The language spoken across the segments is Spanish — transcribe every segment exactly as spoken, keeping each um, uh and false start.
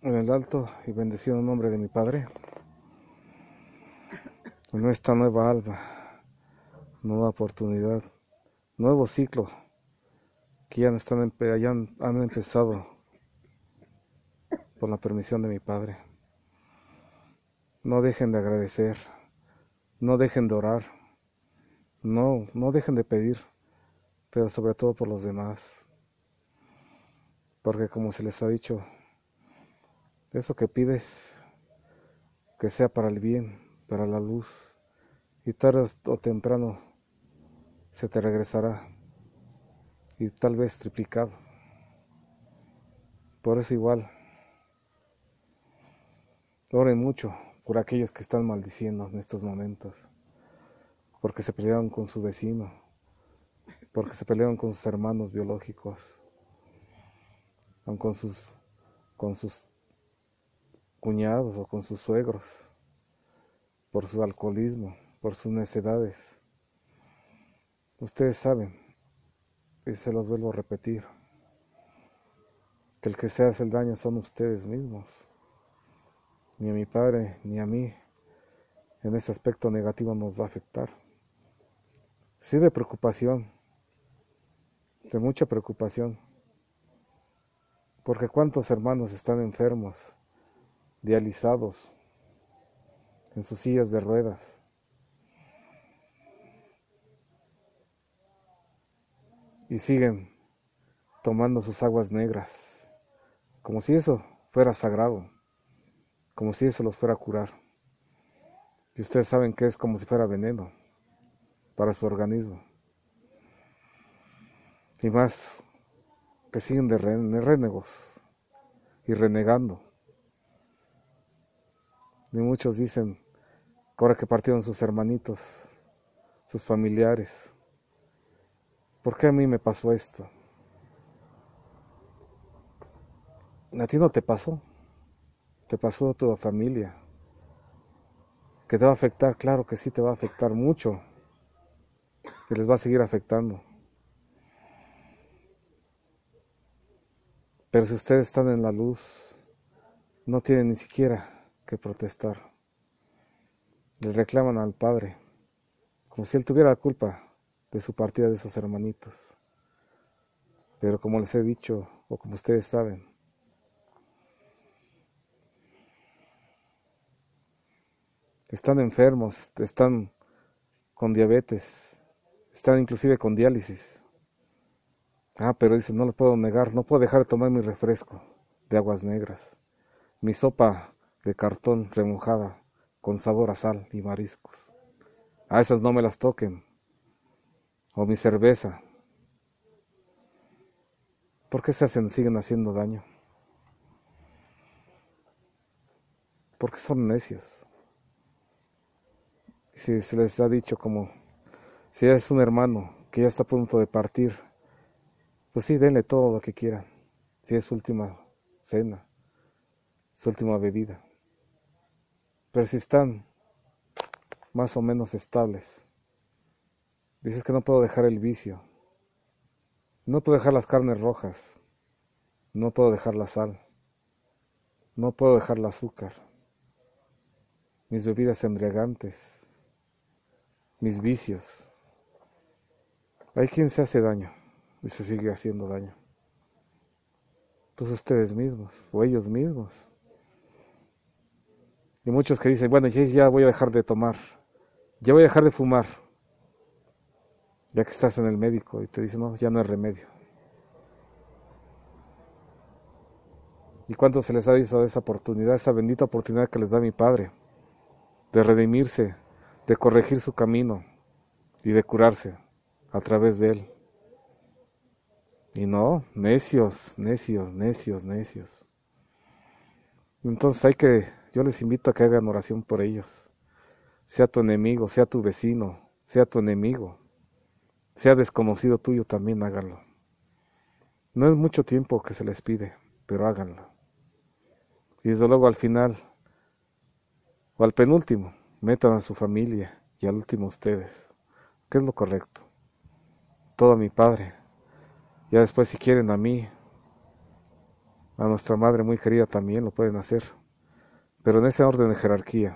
En el alto y bendecido nombre de mi Padre, en esta nueva alba, nueva oportunidad, nuevo ciclo que ya están, ya han, han empezado por la permisión de mi Padre. No dejen de agradecer, no dejen de orar, no, no dejen de pedir, pero sobre todo por los demás. Porque como se les ha dicho, eso que pides, que sea para el bien, para la luz, y tarde o temprano se te regresará, y tal vez triplicado. Por eso igual, oren mucho por aquellos que están maldiciendo en estos momentos, porque se pelearon con su vecino, porque se pelearon con sus hermanos biológicos, con sus, con sus cuñados o con sus suegros, por su alcoholismo, por sus necedades. Ustedes saben, y se los vuelvo a repetir, que el que se hace el daño son ustedes mismos. Ni a mi padre ni a mí en ese aspecto negativo nos va a afectar. Sí, de preocupación, de mucha preocupación, porque cuántos hermanos están enfermos, dializados, en sus sillas de ruedas, y siguen tomando sus aguas negras, como si eso fuera sagrado, como si eso los fuera a curar. Y ustedes saben que es como si fuera veneno para su organismo. Y más, que siguen de renegos y renegando. Y muchos dicen que ahora que partieron sus hermanitos, sus familiares, ¿por qué a mí me pasó esto? A ti no te pasó, te pasó a tu familia. ¿Que te va a afectar? Claro que sí te va a afectar mucho, que les va a seguir afectando. Pero si ustedes están en la luz, no tienen ni siquiera que protestar. Les reclaman al Padre, como si Él tuviera la culpa de su partida de esos hermanitos. Pero como les he dicho, o como ustedes saben, están enfermos, están con diabetes, están inclusive con diálisis. Ah, pero dicen, no lo puedo negar, no puedo dejar de tomar mi refresco de aguas negras, mi sopa de cartón remojada con sabor a sal y mariscos. A esas no me las toquen. O mi cerveza. ¿Por qué se hacen, siguen haciendo daño? Porque son necios. Si se les ha dicho como, si es un hermano que ya está a punto de partir, pues sí, denle todo lo que quieran. Si es su última cena, su última bebida. Pero si están más o menos estables, dices que no puedo dejar el vicio, no puedo dejar las carnes rojas, no puedo dejar la sal, no puedo dejar el azúcar, mis bebidas embriagantes, mis vicios. Hay quien se hace daño y se sigue haciendo daño. Pues ustedes mismos o ellos mismos. Y muchos que dicen, bueno, ya voy a dejar de tomar, ya voy a dejar de fumar, ya que estás en el médico y te dicen, no, ya no hay remedio. ¿Y cuánto se les ha visto esa oportunidad, esa bendita oportunidad que les da mi Padre, de redimirse, de corregir su camino y de curarse a través de Él? Y no, necios, necios, necios, necios. Entonces hay que, yo les invito a que hagan oración por ellos. Sea tu enemigo, sea tu vecino, sea tu enemigo, sea desconocido tuyo, también háganlo. No es mucho tiempo que se les pide, pero háganlo. Y desde luego al final, o al penúltimo, metan a su familia y al último ustedes, que es lo correcto. Todo a mi Padre. Ya después si quieren a mí, a nuestra madre muy querida también lo pueden hacer, pero en ese orden de jerarquía,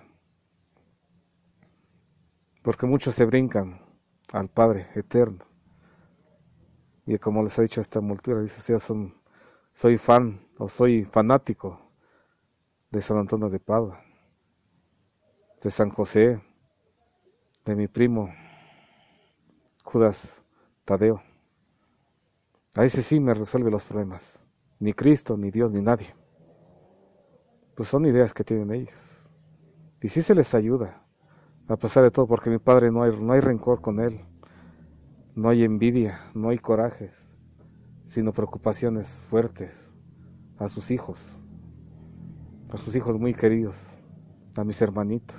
porque muchos se brincan al Padre eterno, y como les ha dicho esta multitud, dice, "Sí, son, soy fan o soy fanático de San Antonio de Padua, de San José, de mi primo Judas Tadeo. A ese sí me resuelve los problemas. Ni Cristo, ni Dios, ni nadie. Pues son ideas que tienen ellos. Y sí se les ayuda, a pesar de todo, porque mi padre no hay, no hay rencor con él. No hay envidia, no hay corajes, sino preocupaciones fuertes a sus hijos, a sus hijos muy queridos, a mis hermanitos.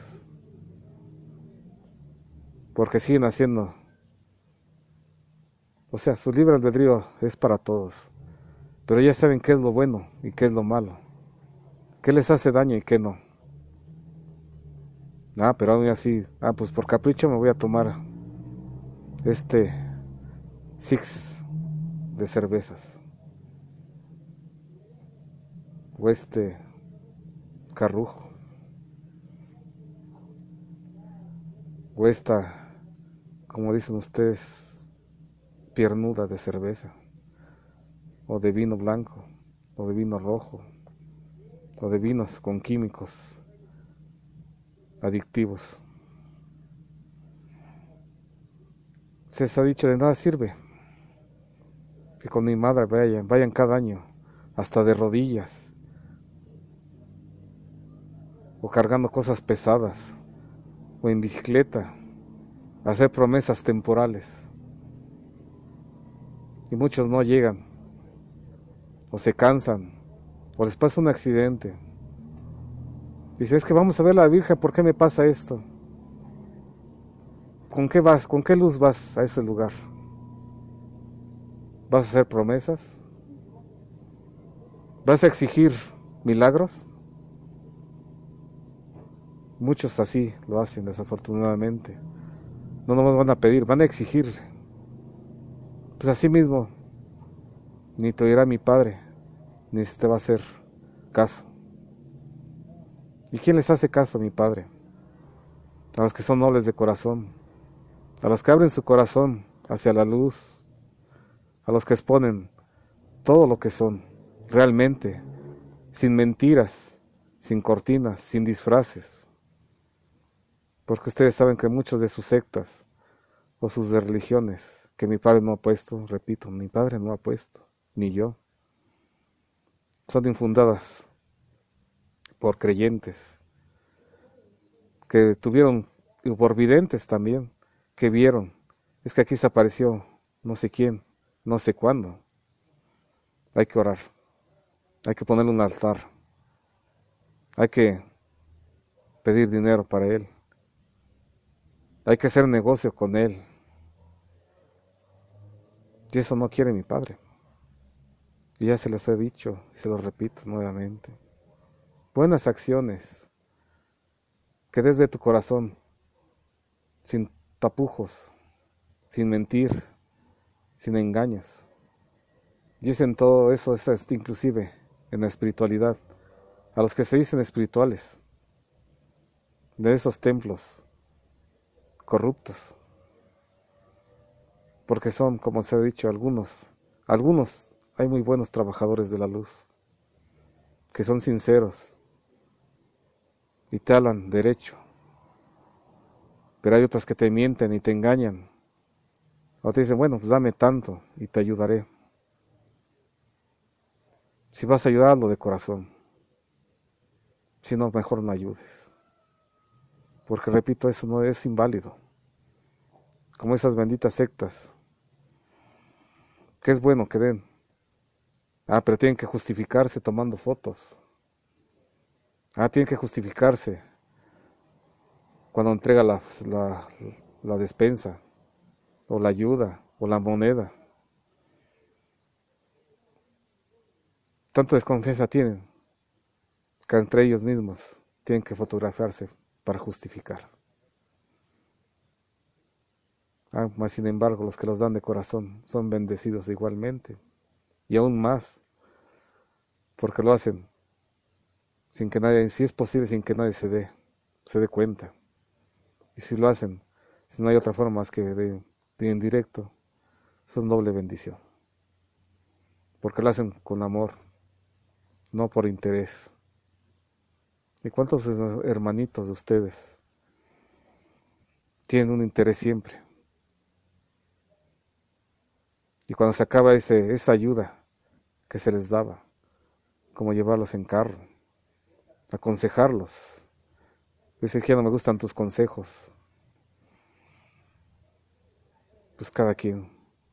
Porque siguen haciendo, o sea, su libre albedrío es para todos. Pero ya saben qué es lo bueno y qué es lo malo. Qué les hace daño y qué no. Ah, pero aún así, ah, pues por capricho me voy a tomar este six de cervezas. O este carrujo. O esta, como dicen ustedes, piernuda de cerveza. O de vino blanco. O de vino rojo. O de vinos con químicos adictivos. Se les ha dicho, de nada sirve que con mi madre vayan, vayan cada año, hasta de rodillas, o cargando cosas pesadas, o en bicicleta, a hacer promesas temporales. Y muchos no llegan, o se cansan, o les pasa un accidente. Dice, es que vamos a ver a la Virgen, ¿por qué me pasa esto? ¿Con qué vas? ¿Con qué luz vas a ese lugar? ¿Vas a hacer promesas? ¿Vas a exigir milagros? Muchos así lo hacen, desafortunadamente. No nos van a pedir, van a exigir. Pues así mismo, ni te oirá mi padre, ni se te va a hacer caso. ¿Y quién les hace caso, mi padre? A los que son nobles de corazón, a los que abren su corazón hacia la luz, a los que exponen todo lo que son, realmente, sin mentiras, sin cortinas, sin disfraces. Porque ustedes saben que muchos de sus sectas o sus de religiones que mi padre no ha puesto, repito, mi padre no ha puesto, ni yo, son infundadas por creyentes que tuvieron, y por videntes también, que vieron, es que aquí se apareció no sé quién, no sé cuándo. Hay que orar, hay que ponerle un altar, hay que pedir dinero para él, hay que hacer negocio con él. Y eso no quiere mi padre. Y ya se los he dicho, y se los repito nuevamente. Buenas acciones, que desde tu corazón, sin tapujos, sin mentir, sin engaños. Dicen todo eso, eso es inclusive en la espiritualidad. A los que se dicen espirituales, de esos templos corruptos. Porque son, como se ha dicho, algunos, algunos hay muy buenos trabajadores de la luz, que son sinceros y te hablan derecho. Pero hay otros que te mienten y te engañan. O te dicen, bueno, pues dame tanto y te ayudaré. Si vas a ayudarlo de corazón. Si no, mejor no ayudes. Porque repito, eso no es inválido. Como esas benditas sectas. Que es bueno que den. Ah, pero tienen que justificarse tomando fotos. Ah, tienen que justificarse cuando entrega la, la, la despensa, o la ayuda, o la moneda. Tanta desconfianza tienen, que entre ellos mismos tienen que fotografiarse para justificar. Ah, más sin embargo, los que los dan de corazón son bendecidos igualmente, y aún más, porque lo hacen sin que nadie, si es posible, sin que nadie se dé, se dé cuenta. Y si lo hacen, si no hay otra forma más que de, de indirecto, es una doble bendición. Porque lo hacen con amor, no por interés. ¿Y cuántos hermanitos de ustedes tienen un interés siempre? Y cuando se acaba ese, esa ayuda que se les daba, como llevarlos en carro, aconsejarlos, dice que ya no me gustan tus consejos, pues cada quien,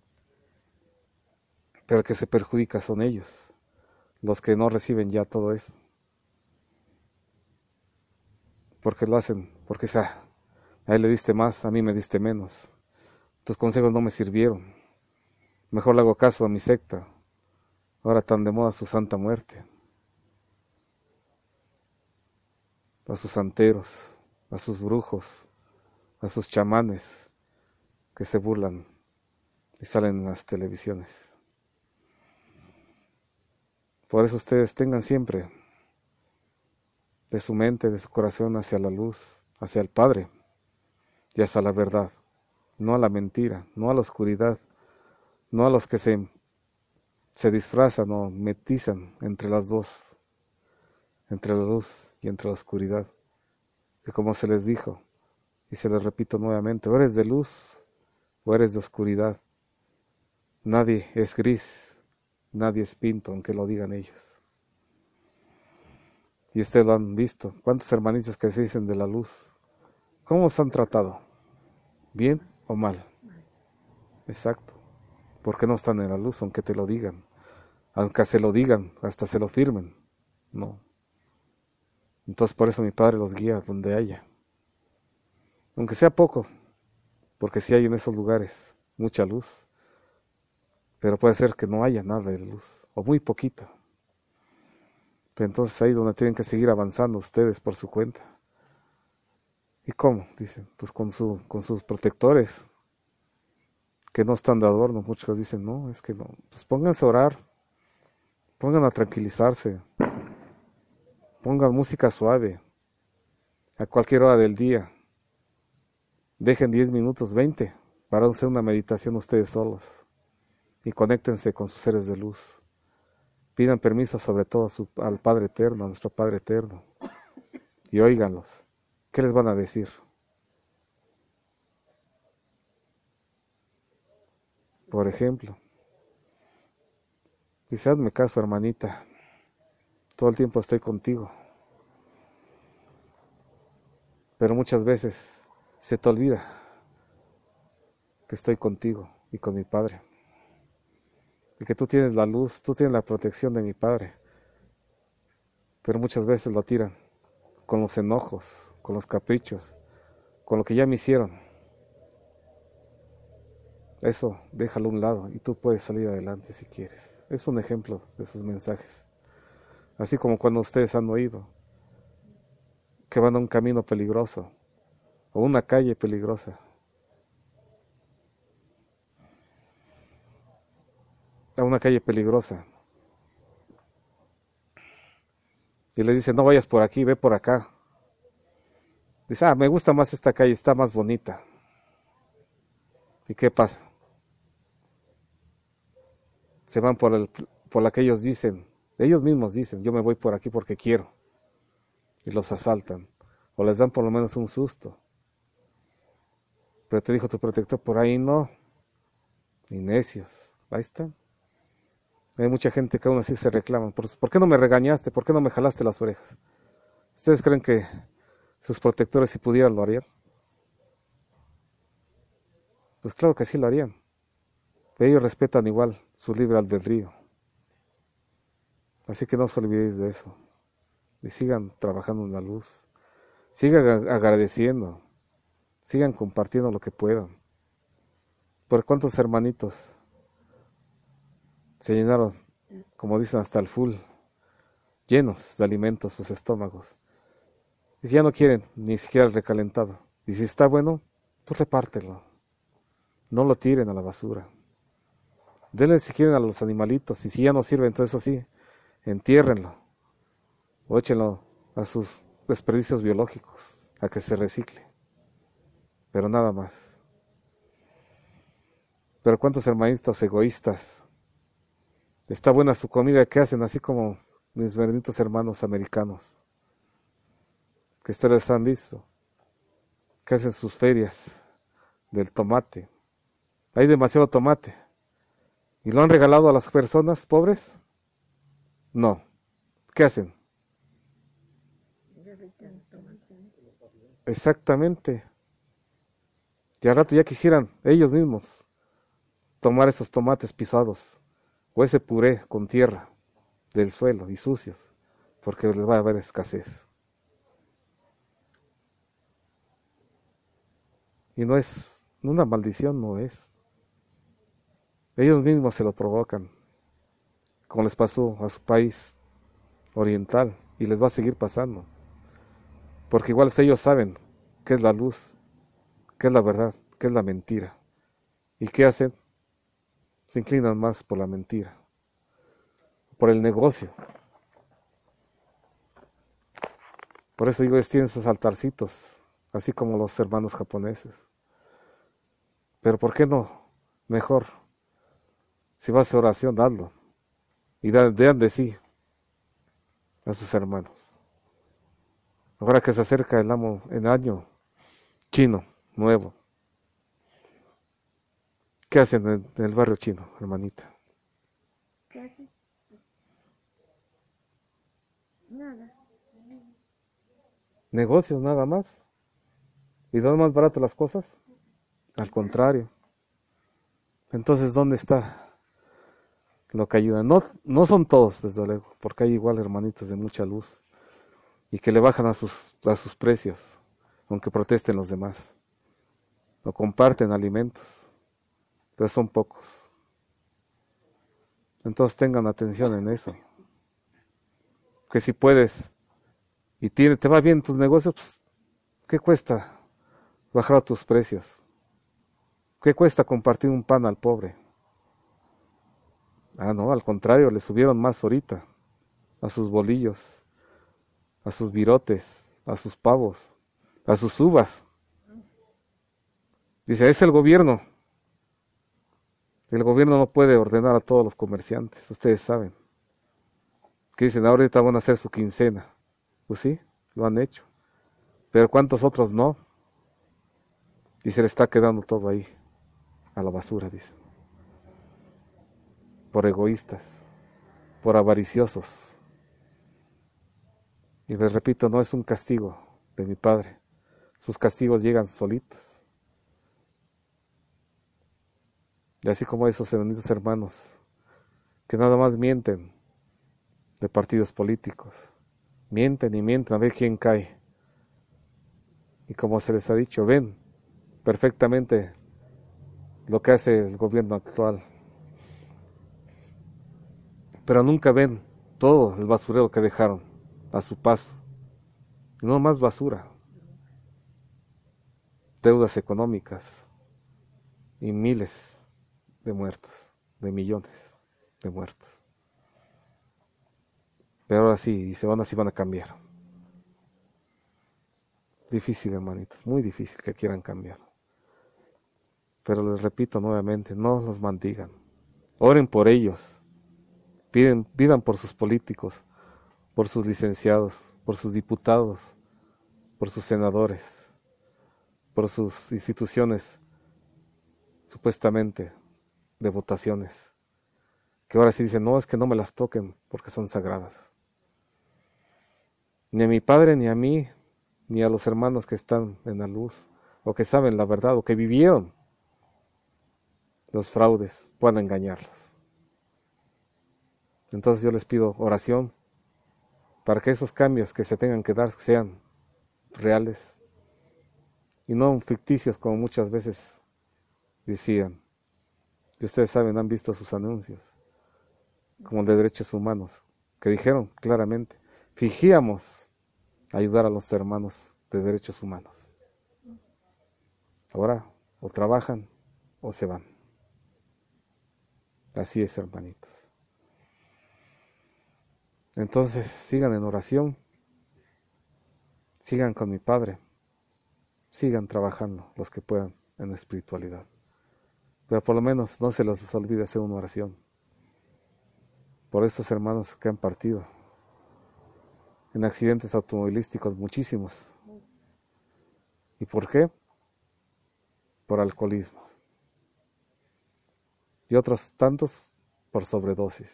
pero el que se perjudica son ellos, los que no reciben ya todo eso, porque lo hacen, porque ah, a él le diste más, a mí me diste menos, tus consejos no me sirvieron, mejor le hago caso a mi secta, ahora tan de moda su santa muerte, a sus santeros, a sus brujos, a sus chamanes que se burlan y salen en las televisiones. Por eso ustedes tengan siempre de su mente, de su corazón hacia la luz, hacia el Padre y hacia la verdad, no a la mentira, no a la oscuridad, no a los que se, se disfrazan o metizan entre las dos, entre la luz y entre la oscuridad. Y como se les dijo, y se les repito nuevamente, o eres de luz o eres de oscuridad. Nadie es gris, nadie es pinto, aunque lo digan ellos. Y ustedes lo han visto. ¿Cuántos hermanitos que se dicen de la luz? ¿Cómo os han tratado? ¿Bien o mal? Exacto. ¿Por qué no están en la luz, aunque te lo digan? Aunque se lo digan, hasta se lo firmen. No. Entonces por eso mi Padre los guía donde haya. Aunque sea poco, porque sí hay en esos lugares mucha luz. Pero puede ser que no haya nada de luz, o muy poquita. Pero entonces ahí es donde tienen que seguir avanzando ustedes por su cuenta. ¿Y cómo? Dicen, pues con, su, con sus protectores, que no están de adorno. Muchos dicen, no, es que no. Pues pónganse a orar, pongan a tranquilizarse, pongan música suave, a cualquier hora del día. Dejen diez minutos, veinte, para hacer una meditación ustedes solos. Y conéctense con sus seres de luz. Pidan permiso sobre todo a su, al Padre Eterno, a nuestro Padre Eterno. Y óiganlos. ¿Qué les van a decir? Por ejemplo, dice, hazme caso, hermanita. Todo el tiempo estoy contigo. Pero muchas veces se te olvida que estoy contigo y con mi Padre. Y que tú tienes la luz, tú tienes la protección de mi Padre. Pero muchas veces lo tiran con los enojos, con los caprichos, con lo que ya me hicieron. Eso déjalo a un lado y tú puedes salir adelante si quieres. Es un ejemplo de sus mensajes. Así como cuando ustedes han oído que van a un camino peligroso o una calle peligrosa. A una calle peligrosa. Y le dicen, no vayas por aquí, ve por acá. Dice, ah, me gusta más esta calle, está más bonita. ¿Y qué pasa? Se van por, el, por la que ellos dicen, ellos mismos dicen, yo me voy por aquí porque quiero. Y los asaltan. O les dan por lo menos un susto. Pero te dijo tu protector, por ahí no. Ni necios. Ahí está. Hay mucha gente que aún así se reclama. ¿Por, ¿Por qué no me regañaste? ¿Por qué no me jalaste las orejas? ¿Ustedes creen que sus protectores, si pudieran, lo harían? Pues claro que sí lo harían. Pero ellos respetan igual su libre albedrío. Así que no os olvidéis de eso. Y sigan trabajando en la luz. Sigan agradeciendo. Sigan compartiendo lo que puedan. ¿Por cuántos hermanitos se llenaron, como dicen, hasta el full, llenos de alimentos sus estómagos? Y si ya no quieren ni siquiera el recalentado. Y si está bueno, pues repártelo. No lo tiren a la basura. Denle si quieren a los animalitos. Y si ya no sirve, entonces eso sí, entiérrenlo o échenlo a sus desperdicios biológicos, a que se recicle, pero nada más. Pero cuántos hermanitos egoístas, está buena su comida, ¿qué hacen? Así como mis benditos hermanos americanos, que ustedes han visto, que hacen sus ferias del tomate. Hay demasiado tomate. ¿Y lo han regalado a las personas pobres? No. ¿Qué hacen? Exactamente. Y al rato ya quisieran ellos mismos tomar esos tomates pisados o ese puré con tierra del suelo y sucios, porque les va a haber escasez. Y no es una maldición, no es. Ellos mismos se lo provocan, como les pasó a su país oriental y les va a seguir pasando. Porque igual ellos saben qué es la luz, qué es la verdad, qué es la mentira. ¿Y qué hacen? Se inclinan más por la mentira, por el negocio. Por eso digo, ellos tienen sus altarcitos, así como los hermanos japoneses. Pero ¿por qué no? Mejor, si va a hacer oración, dadlo. Y dan de sí a sus hermanos. Ahora que se acerca el, amo, el año chino, nuevo. ¿Qué hacen en, en el barrio chino, hermanita? ¿Qué hacen? Nada. Negocios nada más. ¿Y dónde más barato las cosas? Al contrario. Entonces, ¿dónde está lo que ayuda? No, no son todos, desde luego, porque hay igual hermanitos de mucha luz y que le bajan a sus, a sus precios, aunque protesten los demás. O comparten alimentos, pero son pocos. Entonces tengan atención en eso. Que si puedes y tiene, te va bien en tus negocios, pues, ¿qué cuesta bajar tus precios? ¿Qué cuesta compartir un pan al pobre? Ah, no, al contrario, le subieron más ahorita a sus bolillos, a sus virotes, a sus pavos, a sus uvas. Dice, es el gobierno. El gobierno no puede ordenar a todos los comerciantes, ustedes saben. Que dicen, ahorita van a hacer su quincena. Pues sí, lo han hecho. Pero ¿cuántos otros no? Y se le está quedando todo ahí, a la basura, dicen. Por egoístas, por avariciosos. Y les repito, no es un castigo de mi Padre. Sus castigos llegan solitos. Y así como esos benditos hermanos que nada más mienten de partidos políticos. Mienten y mienten a ver quién cae. Y como se les ha dicho, ven perfectamente lo que hace el gobierno actual. Pero nunca ven todo el basurero que dejaron a su paso. Y no más basura. Deudas económicas y miles de muertos, de millones de muertos. Pero ahora sí, y se van así van a cambiar. Difícil, hermanitos, muy difícil que quieran cambiar. Pero les repito nuevamente, no los maldigan. Oren por ellos. Piden, pidan por sus políticos, por sus licenciados, por sus diputados, por sus senadores, por sus instituciones supuestamente de votaciones. Que ahora sí dicen, no, es que no me las toquen porque son sagradas. Ni a mi padre, ni a mí, ni a los hermanos que están en la luz, o que saben la verdad, o que vivieron los fraudes, puedan engañarlos. Entonces yo les pido oración para que esos cambios que se tengan que dar sean reales y no ficticios como muchas veces decían. Y ustedes saben, han visto sus anuncios, como el de derechos humanos, que dijeron claramente, fingíamos ayudar a los hermanos de derechos humanos. Ahora o trabajan o se van. Así es, hermanitos. Entonces sigan en oración, sigan con mi Padre, sigan trabajando los que puedan en espiritualidad. Pero por lo menos no se les olvide hacer una oración por estos hermanos que han partido en accidentes automovilísticos, muchísimos. ¿Y por qué? Por alcoholismo. Y otros tantos por sobredosis.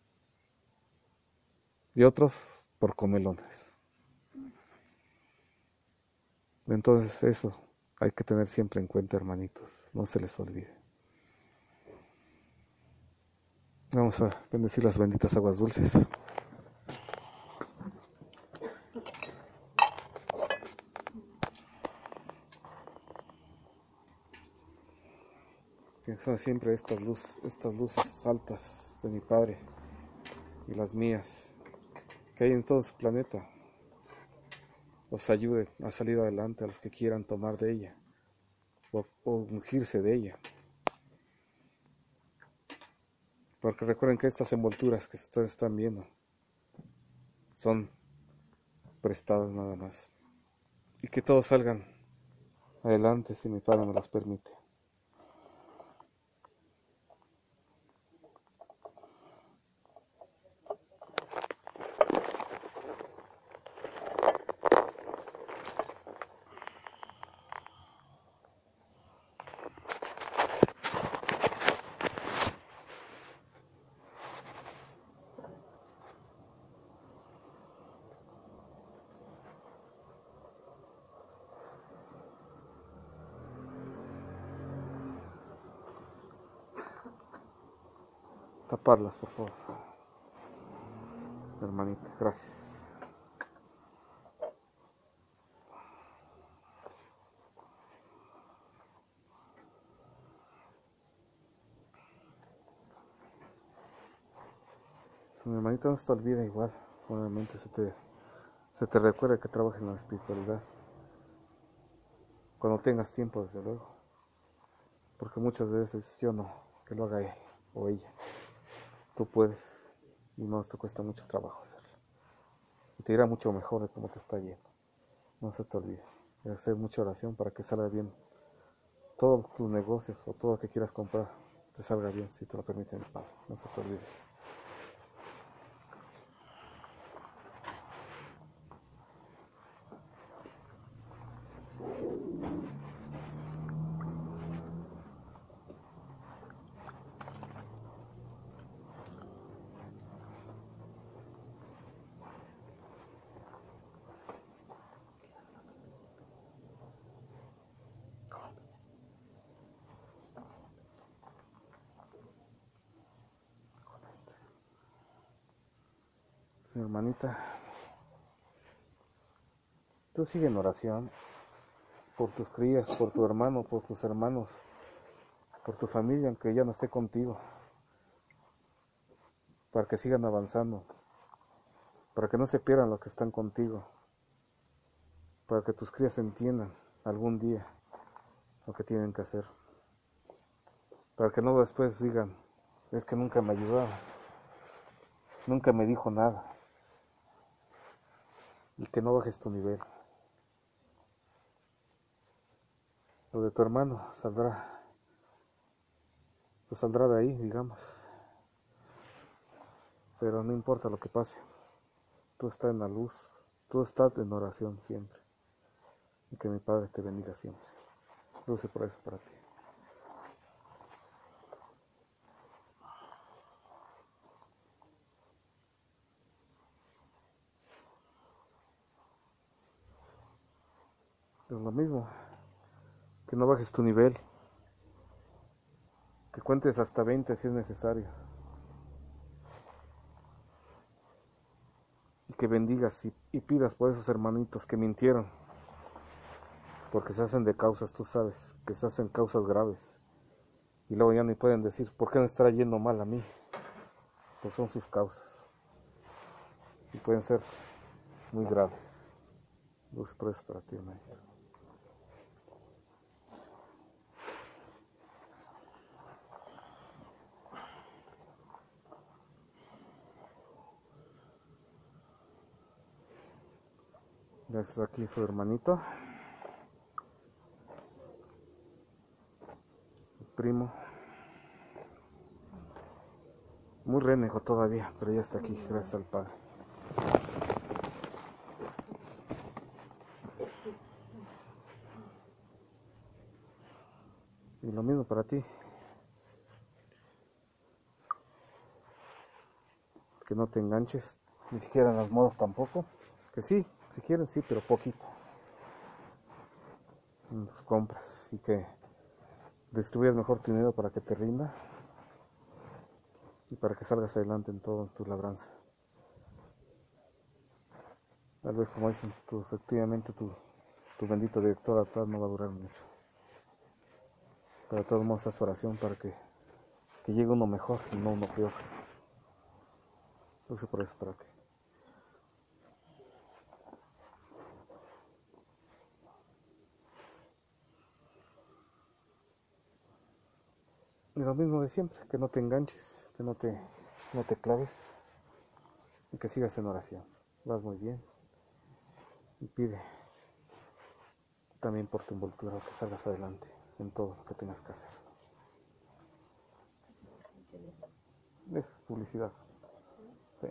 Y otros por comelones. Entonces eso hay que tener siempre en cuenta, hermanitos. No se les olvide. Vamos a bendecir las benditas aguas dulces. Que son siempre estas, luz, estas luces altas de mi Padre y las mías que hay en todo su planeta. Os ayude a salir adelante a los que quieran tomar de ella o, o ungirse de ella. Porque recuerden que estas envolturas que ustedes están viendo son prestadas nada más. Y que todos salgan adelante si mi Padre me las permite. Taparlas, por favor. Hermanita, gracias. Mi hermanita, no se te olvida igual. Obviamente se te, se te recuerda que trabajes en la espiritualidad. Cuando tengas tiempo, desde luego. Porque muchas veces yo no, que lo haga él o ella. Tú puedes y no te cuesta mucho trabajo hacerlo. Y te irá mucho mejor de cómo te está yendo. No se te olvide. Y hacer mucha oración para que salga bien. Todos tus negocios o todo lo que quieras comprar te salga bien si te lo permite el Padre. No se te olvides. Mi hermanita, tú sigue en oración por tus crías, por tu hermano, por tus hermanos, por tu familia, aunque ya no esté contigo, para que sigan avanzando, para que no se pierdan los que están contigo, para que tus crías entiendan algún día lo que tienen que hacer, para que no después digan, es que nunca me ayudaba, nunca me dijo nada, y que no bajes tu nivel. Lo de tu hermano saldrá, pues saldrá de ahí, digamos, pero no importa lo que pase, tú estás en la luz, tú estás en oración siempre, y que mi Padre te bendiga siempre. Dulce por eso para ti. Es lo mismo, que no bajes tu nivel, que cuentes hasta veinte si es necesario, y que bendigas y, y pidas por esos hermanitos que mintieron, porque se hacen de causas, tú sabes, que se hacen causas graves, y luego ya ni pueden decir, ¿por qué me está yendo mal a mí? Pues son sus causas, y pueden ser muy graves. Dulce por eso para ti, hermanito. Es aquí su hermanito, su primo. Muy renego todavía, pero ya está aquí, gracias al Padre. Y lo mismo para ti. Que no te enganches, ni siquiera en las modas tampoco. Que sí, si quieren sí, pero poquito. En tus compras. Y que distribuyas mejor tu dinero para que te rinda. Y para que salgas adelante en toda tu labranza. Tal vez, como dicen, tu, efectivamente tu, tu bendito director actual no va a durar mucho. Pero de todos modos haz oración para que, que llegue uno mejor y no uno peor. No sé por eso para ti. Y lo mismo de siempre, que no te enganches, que no te, no te claves y que sigas en oración. Vas muy bien. Y pide también por tu envoltura que salgas adelante en todo lo que tengas que hacer. Es publicidad. Sí.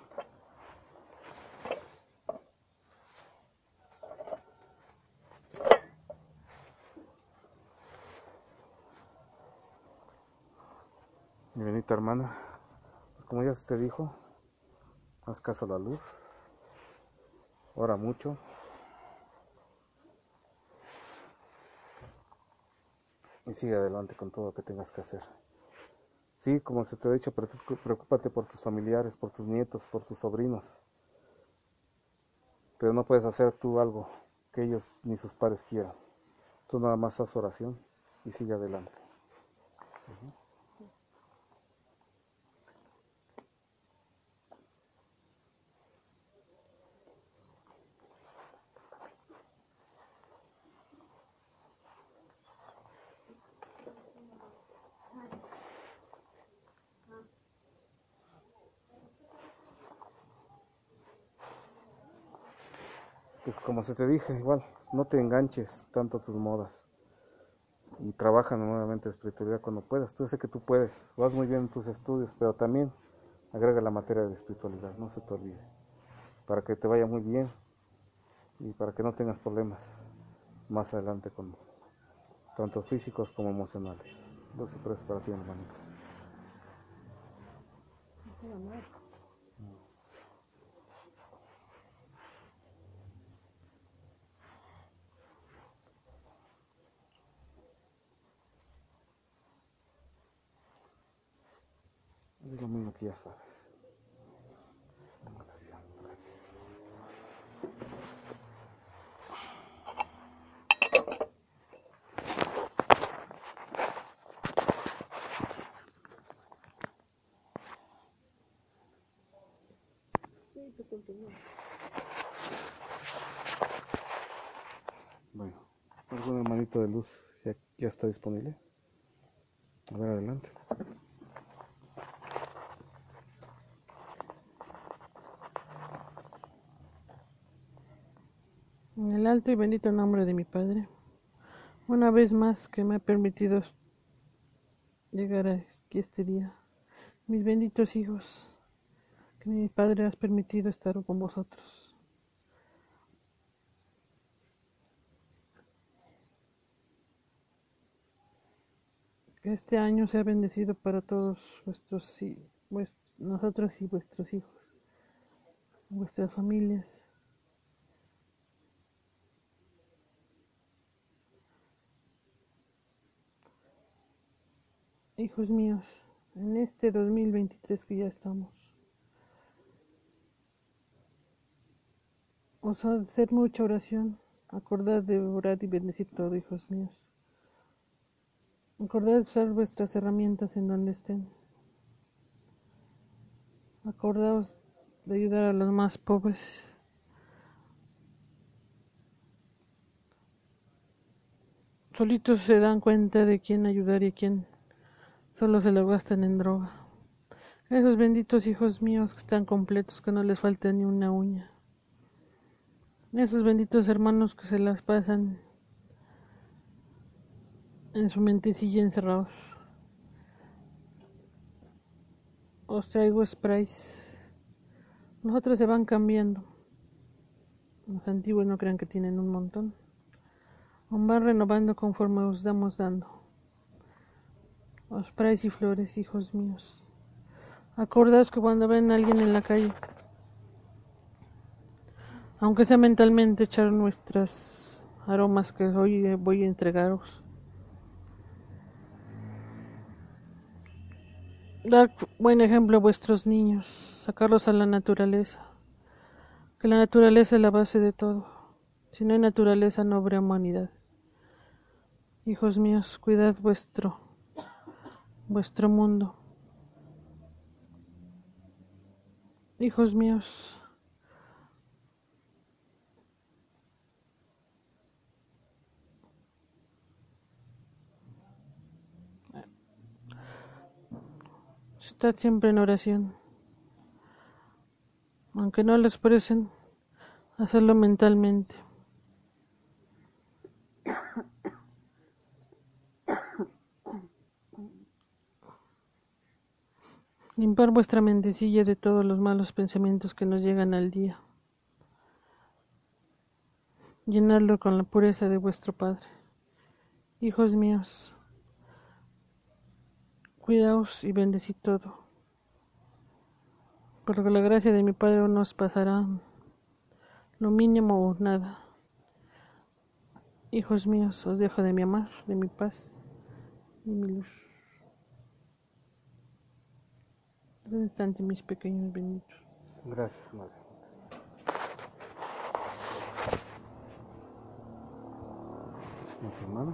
Mi bendita hermana, pues como ya se te dijo, haz caso a la luz, ora mucho, y sigue adelante con todo lo que tengas que hacer. Sí, como se te ha dicho, preocúpate por tus familiares, por tus nietos, por tus sobrinos, pero no puedes hacer tú algo que ellos ni sus padres quieran. Tú nada más haz oración y sigue adelante. Uh-huh. Pues como se te dije, igual, no te enganches tanto a tus modas y trabaja nuevamente espiritualidad cuando puedas. Tú sé que tú puedes, vas muy bien en tus estudios, pero también agrega la materia de espiritualidad, no se te olvide, para que te vaya muy bien y para que no tengas problemas más adelante, con tanto físicos como emocionales. Yo sé por eso para ti, hermanito. Es lo mismo que ya sabes. Gracias, gracias. Sí, tú continúa. Bueno, ¿algún hermanito de luz ya, ya está disponible? A ver, adelante. En el alto y bendito nombre de mi Padre, una vez más que me ha permitido llegar aquí este día, mis benditos hijos, que mi Padre has permitido estar con vosotros. Que este año sea bendecido para todos vuestros, vuestros nosotros y vuestros hijos, vuestras familias. Hijos míos, en este dos mil veintitrés que ya estamos, os ha de hacer mucha oración. Acordad de orar y bendecir todo, hijos míos. Acordad de usar vuestras herramientas en donde estén. Acordaos de ayudar a los más pobres. Solitos se dan cuenta de quién ayudar y quién solo se lo gastan en droga. Esos benditos hijos míos que están completos, que no les falta ni una uña. Esos benditos hermanos que se las pasan en su mentecilla encerrados. Os traigo sprays. Los otros se van cambiando. Los antiguos no crean que tienen un montón. Os van renovando conforme os damos dando. Os sprays y flores, hijos míos. Acordaos que cuando ven a alguien en la calle, aunque sea mentalmente, echar nuestras aromas que hoy voy a entregaros. Dar buen ejemplo a vuestros niños, sacarlos a la naturaleza, que la naturaleza es la base de todo. Si no hay naturaleza, no habrá humanidad. Hijos míos, cuidad vuestro, vuestro mundo. Hijos míos, estad siempre en oración. Aunque no lo expresen, hacerlo mentalmente. Limpiar vuestra mentecilla de todos los malos pensamientos que nos llegan al día. Llenarlo con la pureza de vuestro Padre. Hijos míos, cuidaos y bendecid todo, porque la gracia de mi Padre no os pasará lo mínimo o nada. Hijos míos, os dejo de mi amar, de mi paz y mi luz. ¿Dónde están mis pequeños benditos? Gracias, Madre. En sus manos.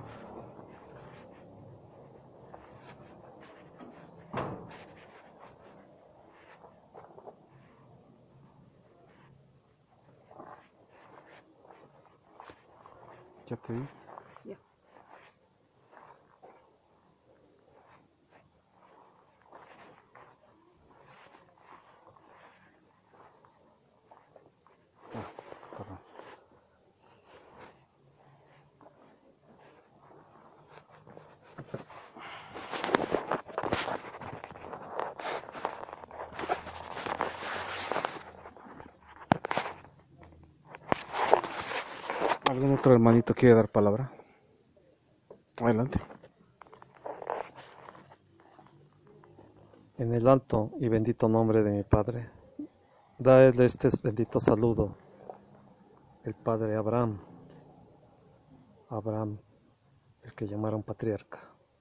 Ya te vi. Ya. Ah, perdón. ¿Algún otro hermanito quiere dar palabra? Adelante. En el alto y bendito nombre de mi Padre, da él este bendito saludo, el Padre Abraham, Abraham, el que llamaron patriarca.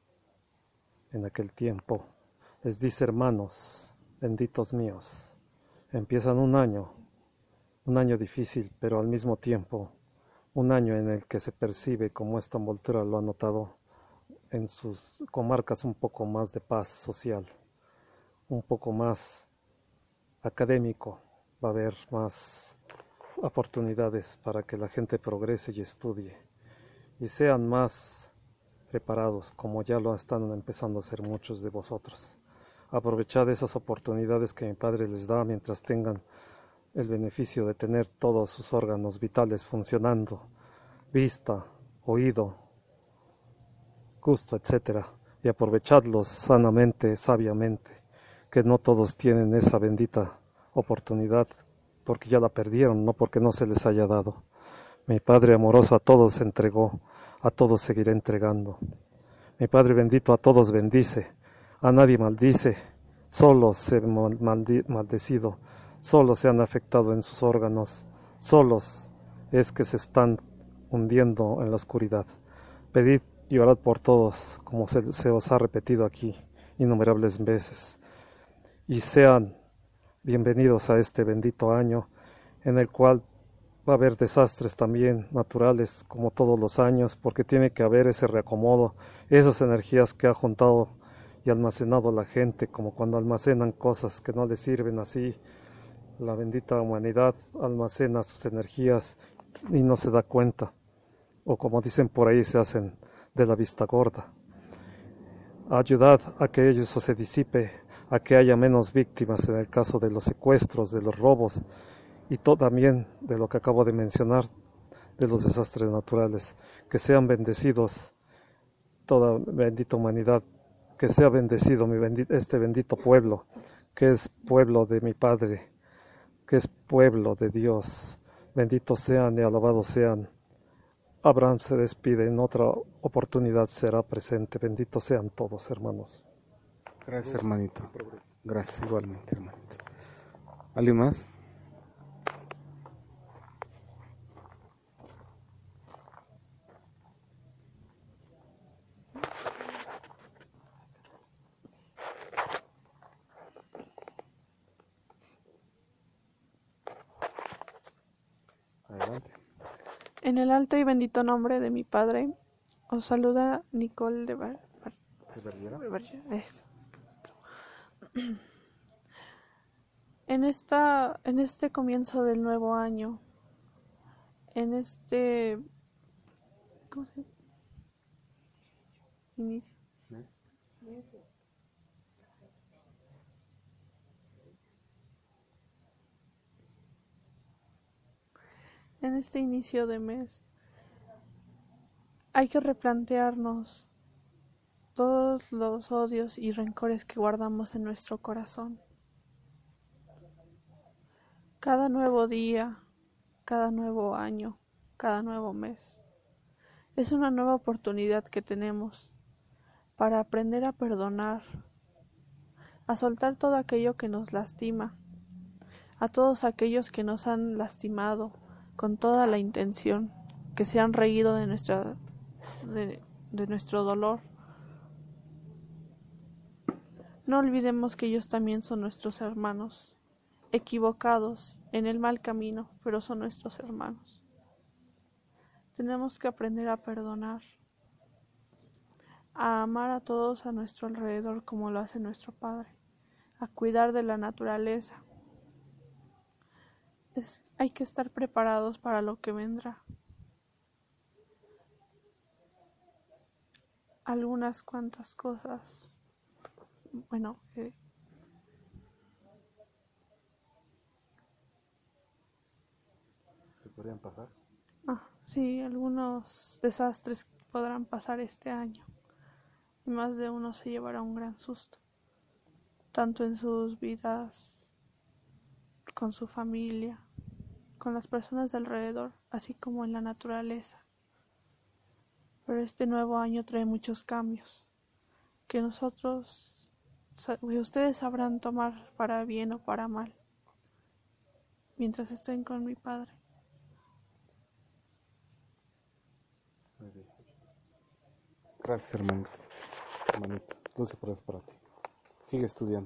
En aquel tiempo les dice: hermanos, benditos míos, empiezan un año, un año difícil, pero al mismo tiempo un año en el que se percibe, como esta envoltura lo ha notado, en sus comarcas un poco más de paz social, un poco más académico, va a haber más oportunidades para que la gente progrese y estudie y sean más preparados, como ya lo están empezando a hacer muchos de vosotros. Aprovechad esas oportunidades que mi Padre les da mientras tengan el beneficio de tener todos sus órganos vitales funcionando, vista, oído, gusto, etcétera, y aprovechadlos sanamente, sabiamente, que no todos tienen esa bendita oportunidad, porque ya la perdieron, no porque no se les haya dado. Mi Padre amoroso a todos entregó, a todos seguirá entregando. Mi Padre bendito a todos bendice, a nadie maldice, solo se maldi- maldecido, solo se han afectado en sus órganos, solos es que se están hundiendo en la oscuridad. Pedid y orad por todos, como se, se os ha repetido aquí innumerables veces, y sean bienvenidos a este bendito año, en el cual va a haber desastres también naturales, como todos los años, porque tiene que haber ese reacomodo, esas energías que ha juntado y almacenado la gente, como cuando almacenan cosas que no les sirven así. La bendita humanidad almacena sus energías y no se da cuenta, o como dicen por ahí, se hacen de la vista gorda. Ayudad a que eso se disipe, a que haya menos víctimas en el caso de los secuestros, de los robos, y todo también de lo que acabo de mencionar, de los desastres naturales. Que sean bendecidos toda bendita humanidad, que sea bendecido mi bendito, este bendito pueblo, que es pueblo de mi Padre, que es pueblo de Dios. Benditos sean y alabados sean. Abraham se despide, en otra oportunidad será presente. Benditos sean todos, hermanos. Gracias, hermanito. Gracias igualmente, hermanito. ¿Alguien más? Adelante. En el alto y bendito nombre de mi Padre, os saluda Nicole de Bar... Bar... ¿De Bar... Eso. En esta, en este comienzo del nuevo año, en este, ¿cómo se llama? Inicio. En este inicio de mes, hay que replantearnos todos los odios y rencores que guardamos en nuestro corazón. Cada nuevo día, cada nuevo año, cada nuevo mes, es una nueva oportunidad que tenemos para aprender a perdonar, a soltar todo aquello que nos lastima, a todos aquellos que nos han lastimado con toda la intención, que se han reído de nuestra de, de nuestro dolor. No olvidemos que ellos también son nuestros hermanos, equivocados en el mal camino, pero son nuestros hermanos. Tenemos que aprender a perdonar, a amar a todos a nuestro alrededor como lo hace nuestro Padre, a cuidar de la naturaleza. Es, hay que estar preparados para lo que vendrá. Algunas cuantas cosas, bueno, eh, ¿Qué podrían pasar? ah, sí, algunos desastres podrán pasar este año y más de uno se llevará un gran susto, tanto en sus vidas, con su familia, con las personas de alrededor, así como en la naturaleza. Pero este nuevo año trae muchos cambios que nosotros, que ustedes sabrán tomar para bien o para mal, mientras estén con mi Padre. Gracias, hermanito. Hermanito, dulce por eso para ti. Sigue estudiando.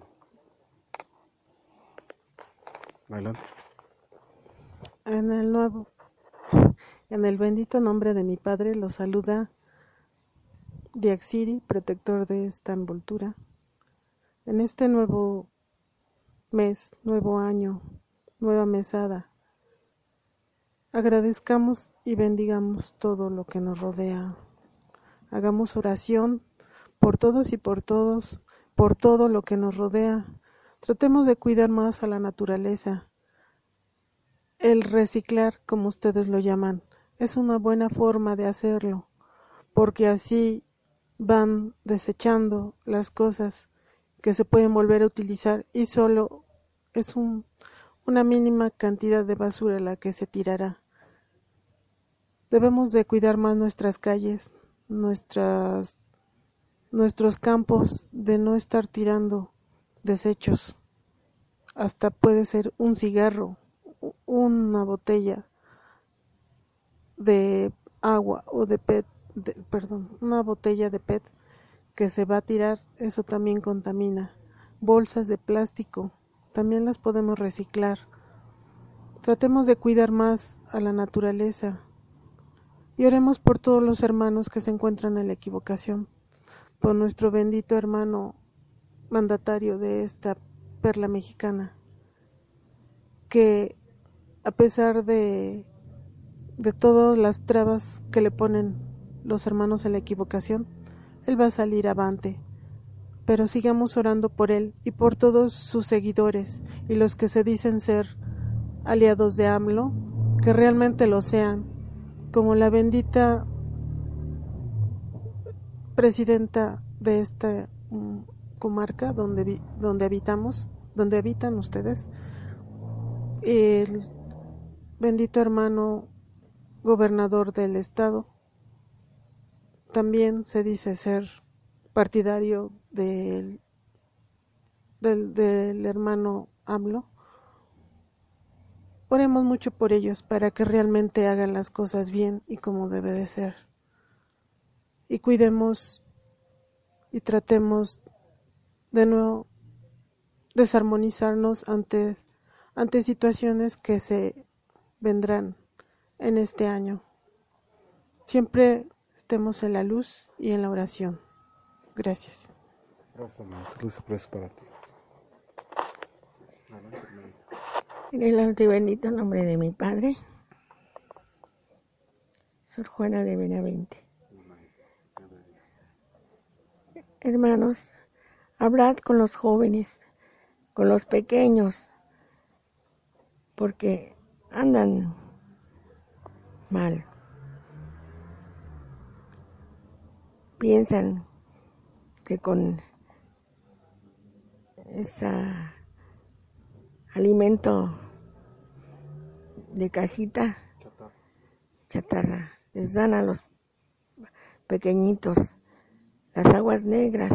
Adelante. En el nuevo, en el bendito nombre de mi Padre, los saluda Diaxiri, protector de esta envoltura. En este nuevo mes, nuevo año, nueva mesada, agradezcamos y bendigamos todo lo que nos rodea. Hagamos oración por todos y por todos, por todo lo que nos rodea. Tratemos de cuidar más a la naturaleza. El reciclar, como ustedes lo llaman, es una buena forma de hacerlo, porque así van desechando las cosas que se pueden volver a utilizar y solo es un, una mínima cantidad de basura la que se tirará. Debemos de cuidar más nuestras calles, nuestras, nuestros campos, de no estar tirando desechos. Hasta puede ser un cigarro, una botella de agua o de P E T, de, perdón, una botella de P E T que se va a tirar, eso también contamina. Bolsas de plástico, también las podemos reciclar. Tratemos de cuidar más a la naturaleza y oremos por todos los hermanos que se encuentran en la equivocación, por nuestro bendito hermano mandatario de esta perla mexicana, que a pesar de, de todas las trabas que le ponen los hermanos en la equivocación, él va a salir avante. Pero sigamos orando por él y por todos sus seguidores y los que se dicen ser aliados de AMLO, que realmente lo sean, como la bendita presidenta de esta um, comarca donde, donde habitamos, donde habitan ustedes, el bendito hermano gobernador del estado, también se dice ser partidario del, del, del hermano AMLO. Oremos mucho por ellos para que realmente hagan las cosas bien y como debe de ser. Y cuidemos y tratemos de no desarmonizarnos ante, ante situaciones que se vendrán en este año. Siempre estemos en la luz y en la oración. Gracias. Gracias, hermanito. Luz y preso para ti. En el alto y bendito nombre de mi Padre, Sor Juana de Benavente. Hermanos, hablad con los jóvenes, con los pequeños, porque andan mal. Piensan que con ese alimento de cajita, chatarra. chatarra, les dan a los pequeñitos las aguas negras.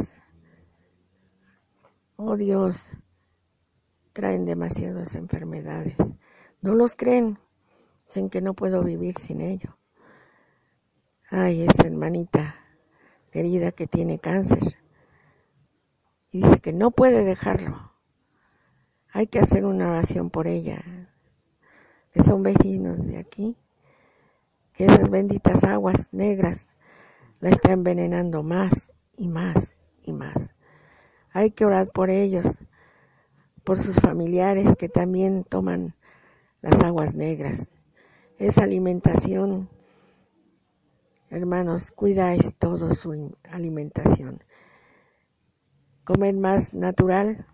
Oh Dios, traen demasiadas enfermedades. No los creen, dicen que no puedo vivir sin ello. Ay, esa hermanita querida que tiene cáncer y dice que no puede dejarlo. Hay que hacer una oración por ella, que son vecinos de aquí, que esas benditas aguas negras la están envenenando más y más y más. Hay que orar por ellos, por sus familiares que también toman las aguas negras. Esa alimentación, hermanos, cuidáis todo su alimentación. Comer más natural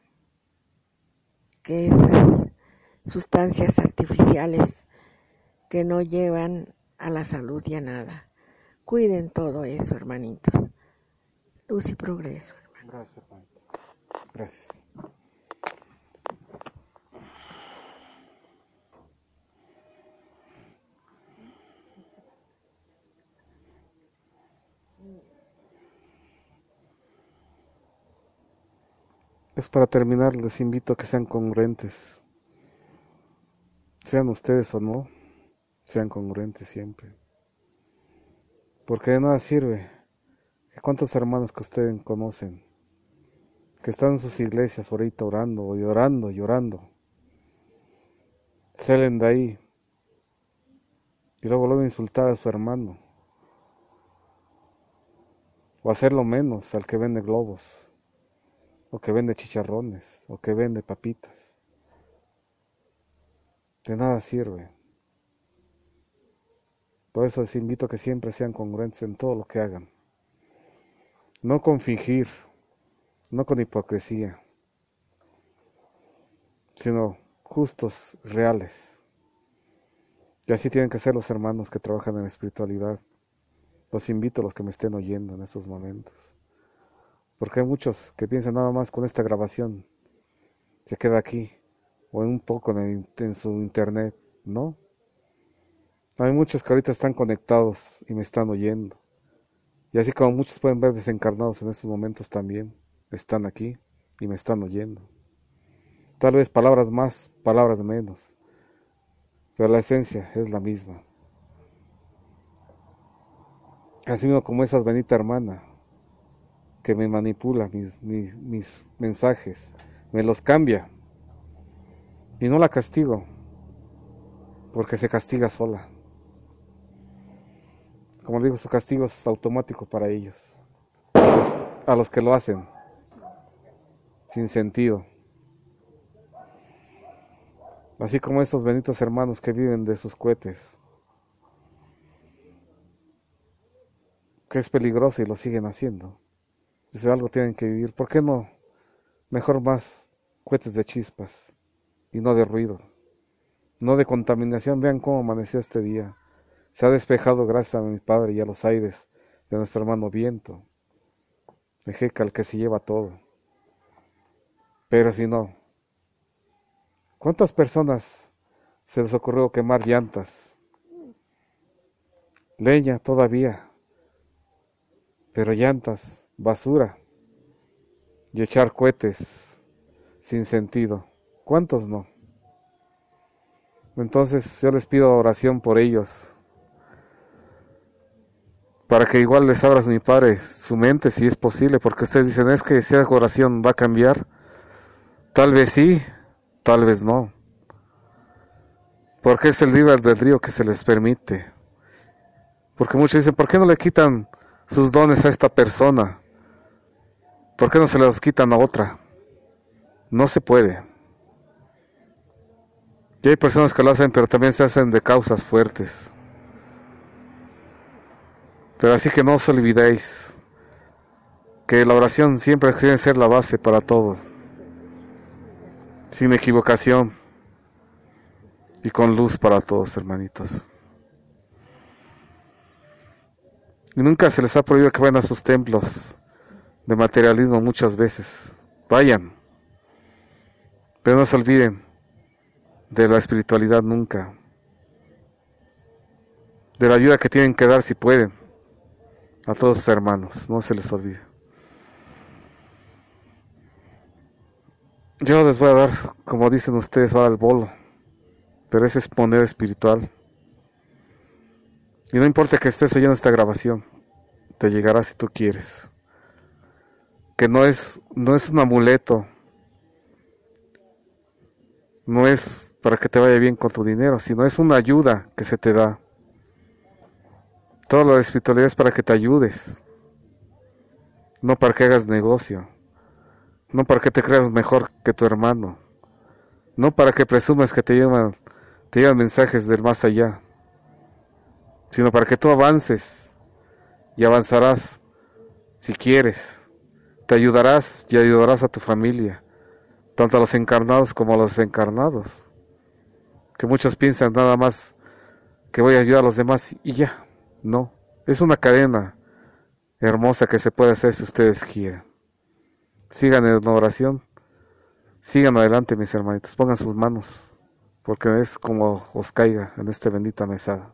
que esas sustancias artificiales que no llevan a la salud y a nada. Cuiden todo eso, hermanitos. Luz y progreso, hermano. Gracias, hermanito. Gracias. Es para terminar, les invito a que sean congruentes. Sean ustedes o no, sean congruentes siempre. Porque de nada sirve que cuántos hermanos que ustedes conocen, que están en sus iglesias ahorita orando, o llorando, llorando, salen de ahí y luego vuelven a insultar a su hermano, o hacerlo menos al que vende globos, o que vende chicharrones, o que vende papitas. De nada sirve. Por eso les invito a que siempre sean congruentes en todo lo que hagan. No con fingir, no con hipocresía, sino justos, reales. Y así tienen que ser los hermanos que trabajan en la espiritualidad. Los invito a los que me estén oyendo en estos momentos. Porque hay muchos que piensan nada más con esta grabación, se queda aquí, o en un poco en, el, en su internet, ¿no? Hay muchos que ahorita están conectados y me están oyendo. Y así como muchos pueden ver desencarnados en estos momentos también, están aquí y me están oyendo. Tal vez palabras más, palabras menos, pero la esencia es la misma. Así mismo como esa bendita hermana que me manipula mis, mis, mis mensajes, me los cambia y no la castigo, porque se castiga sola. Como digo, su castigo es automático para ellos, a los, a los que lo hacen sin sentido. Así como esos benditos hermanos que viven de sus cohetes, que es peligroso y lo siguen haciendo. Si algo tienen que vivir, ¿por qué no? Mejor más cohetes de chispas y no de ruido. no de contaminación. Vean cómo amaneció este día. Se ha despejado gracias a mi Padre y a los aires de nuestro hermano viento, Ejeca, el que se lleva todo. Pero si no, ¿cuántas personas se les ocurrió quemar llantas? Leña todavía, pero llantas, basura, y echar cohetes sin sentido. ¿Cuántos no? Entonces yo les pido oración por ellos, para que igual les abras, mi Padre, su mente si es posible, porque ustedes dicen, es que si hago oración va a cambiar. Tal vez sí, tal vez no, porque es el libre albedrío que se les permite. Porque muchos dicen, ¿por qué no le quitan sus dones a esta persona? ¿Por qué no se los quitan a otra? No se puede. Y hay personas que lo hacen, pero también se hacen de causas fuertes. Pero así que no os olvidéis que la oración siempre tiene que ser la base para todo, sin equivocación y con luz para todos, hermanitos. Y nunca se les ha prohibido que vayan a sus templos de materialismo muchas veces. Vayan, pero no se olviden de la espiritualidad nunca, de la ayuda que tienen que dar si pueden a todos sus hermanos, no se les olvide. Yo les voy a dar, como dicen ustedes, va al bolo, pero ese es poner espiritual. Y no importa que estés oyendo esta grabación, te llegará si tú quieres. Que no es, no es un amuleto, no es para que te vaya bien con tu dinero, sino es una ayuda que se te da. Toda la espiritualidad es para que te ayudes, no para que hagas negocio, no para que te creas mejor que tu hermano, no para que presumas que te llevan, te llevan mensajes del más allá, sino para que tú avances y avanzarás si quieres, te ayudarás y ayudarás a tu familia, tanto a los encarnados como a los desencarnados, que muchos piensan nada más que voy a ayudar a los demás y ya. No, es una cadena hermosa que se puede hacer si ustedes quieren. Sigan en oración, sigan adelante, mis hermanitos, pongan sus manos, porque es como os caiga en esta bendita mesada.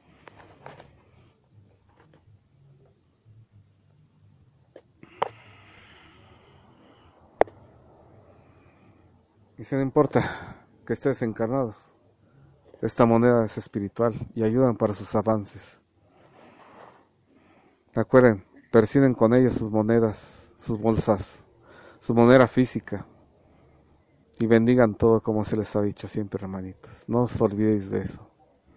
Y si no importa que estés encarnados, esta moneda es espiritual y ayudan para sus avances. Recuerden, persiguen con ellos sus monedas, sus bolsas, su moneda física, y bendigan todo como se les ha dicho siempre, hermanitos. No os olvidéis de eso.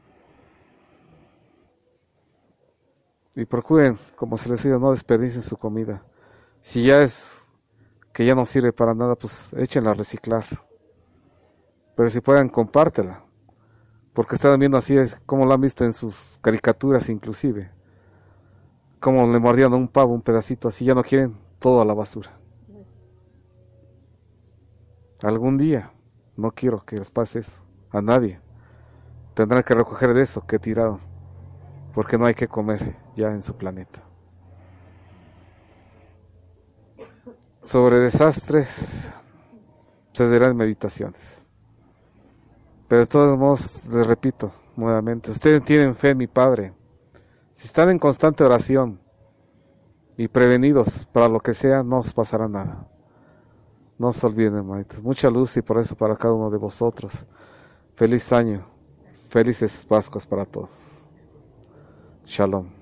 Y procuren, como se les dice, no desperdicien su comida. Si ya es que ya no sirve para nada, pues échenla a reciclar. Pero si pueden, compártela. Porque están viendo así, es como lo han visto en sus caricaturas inclusive. Como le mordían a un pavo un pedacito así, ya no quieren todo a la basura. Algún día, no quiero que les pase eso, a nadie. Tendrán que recoger de eso que tiraron, porque no hay que comer ya en su planeta. Sobre desastres se dirán meditaciones. Pero de todos modos, les repito nuevamente, ustedes tienen fe en mi Padre. Si están en constante oración y prevenidos para lo que sea, no os pasará nada. No os olviden, hermanitos. Mucha luz y por eso para cada uno de vosotros. Feliz año. Felices Pascuas para todos. Shalom.